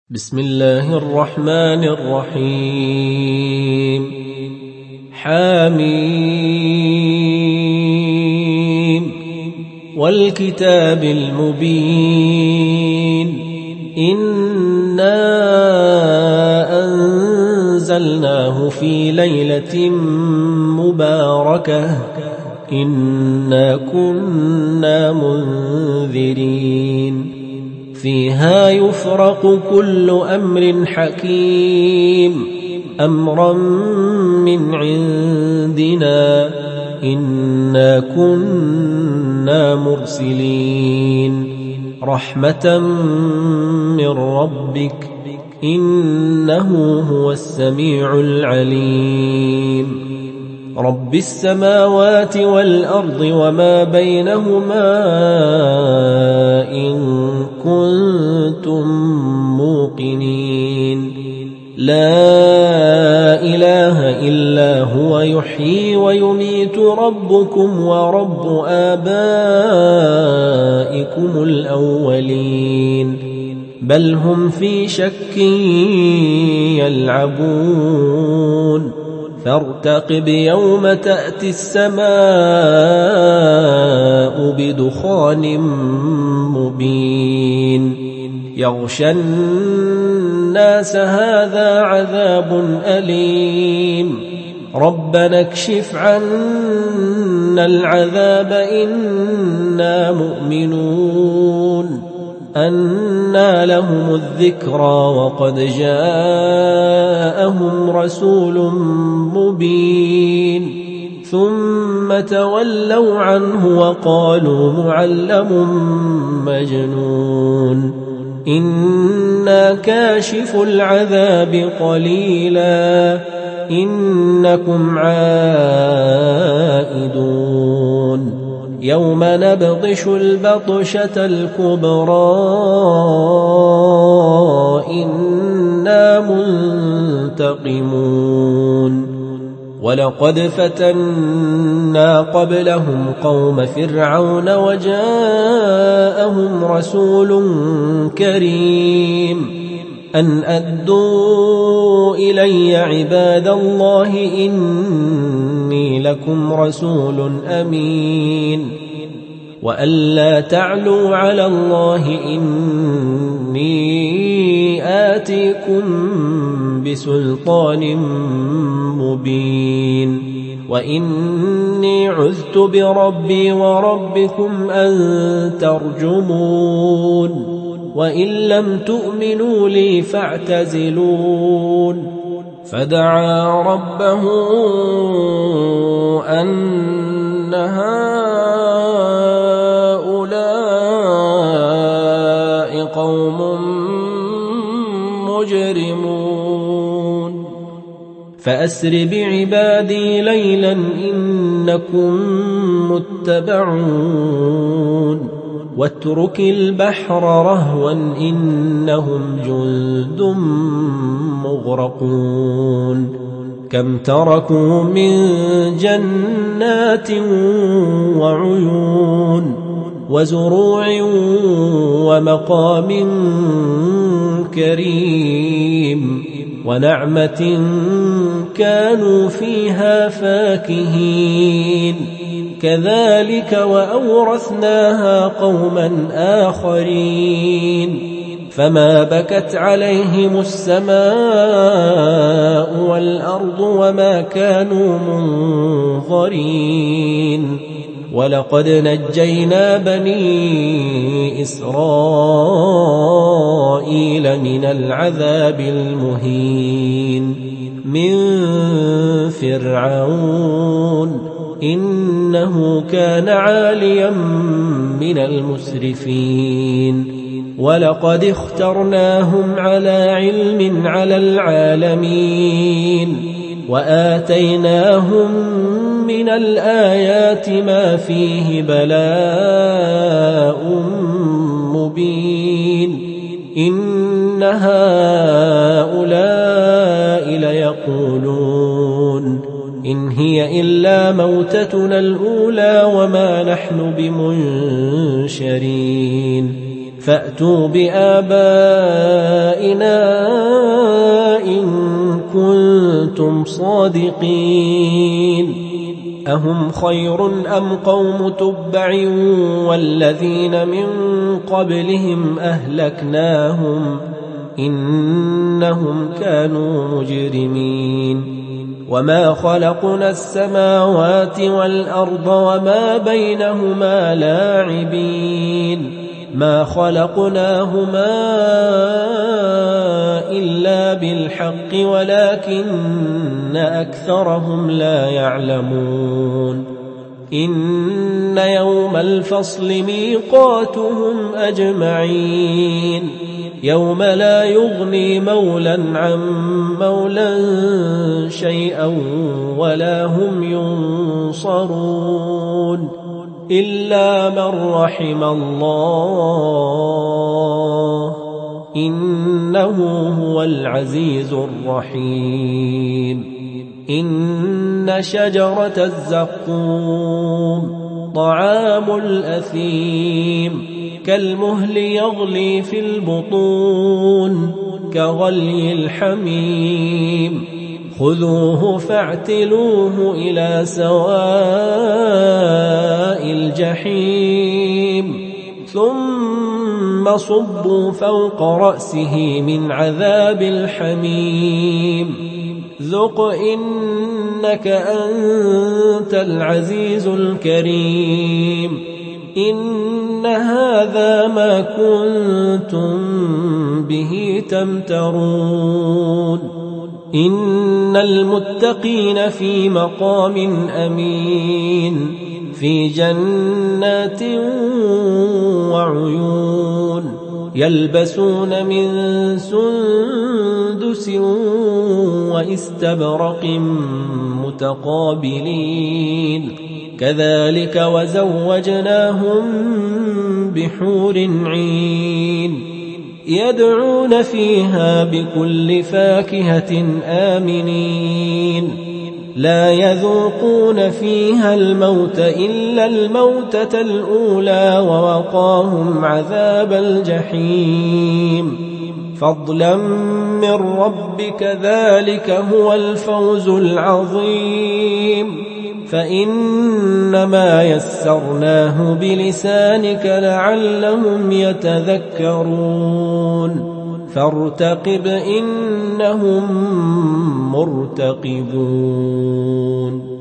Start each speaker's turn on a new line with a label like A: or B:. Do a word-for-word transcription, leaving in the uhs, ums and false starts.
A: بسم الله الرحمن الرحيم. حاميم والكتاب المبين إنا أنزلناه في ليلة مباركة إنا كنا منذرين فيها يفرق كل أمر حكيم أمرا من عندنا إنا كنا مرسلين رحمة من ربك إنه هو السميع العليم رب السماوات والأرض وما بينهما إن كنتم موقنين لا إله إلا هو يحيي ويميت ربكم ورب آبائكم الأولين بل هم في شك يلعبون فارتقب يوم تأتي السماء بدخان مبين يغشى الناس هذا عذاب أليم ربنا اكشف عنا العذاب إنا مؤمنون أنى لهم الذكرى وقد جاءهم رسول مبين ثم تولوا عنه وقالوا معلم مجنون إنا كاشف العذاب قليلا إنكم عائدون يوم نبطش البطشة الكبرى إنا منتقمون ولقد فتنا قبلهم قوم فرعون وجاءهم رسول كريم أن أدوا إلي عباد الله إني لكم رسول أمين وأن لا تعلوا على الله إني آتيكم بسلطان مبين وإني عذت بربي وربكم أن ترجمون وإن لم تؤمنوا لي فاعتزلون فدعا ربه أن هؤلاء قوم مجرمون فأسر بعبادي ليلا إنكم متبعون واترك البحر رهوا إنهم جند مغرقون كم تركوا من جنات وعيون وزروع ومقام كريم ونعمة كانوا فيها فاكهين كذلك وأورثناها قوما آخرين فما بكت عليهم السماء والأرض وما كانوا منظرين ولقد نجينا بني إسرائيل من العذاب المهين من فرعون إنه كان عاليا من المسرفين ولقد اخترناهم على علم على العالمين وآتيناهم من الآيات ما فيه بلاء مبين إن هؤلاء ليقولون إن هي إلا موتتنا الأولى وما نحن بمنشرين فأتوا بآبائنا إن كنتم صادقين أهم خير أم قوم تبع والذين من قبلهم أهلكناهم إنهم كانوا مجرمين وما خلقنا السماوات والأرض وما بينهما لاعبين ما خلقناهما إلا بالحق ولكن أكثرهم لا يعلمون إن يوم الفصل ميقاتهم أجمعين يوم لا يغني مولا عن مولا شيئا ولا هم ينصرون إلا من رحم الله إنه هو العزيز الرحيم إن شجرة الزقوم طعام الأثيم كالمهل يغلي في البطون كغلي الحميم خذوه فاعتلوه إلى سواء الجحيم ثم صبوا فوق رأسه من عذاب الحميم ذق إنك أنت العزيز الكريم إن هذا ما كنتم به تمترون إن المتقين في مقام أمين في جنات وعيون يلبسون من سندس واستبرق متقابلين كذلك وزوجناهم بحور عين يدعون فيها بكل فاكهة آمنين لا يذوقون فيها الموت إلا الموتة الأولى ووقاهم عذاب الجحيم فضلا من ربك ذلك هو الفوز العظيم فإنما يسرناه بلسانك لعلهم يتذكرون فارتقب إنهم مرتقبون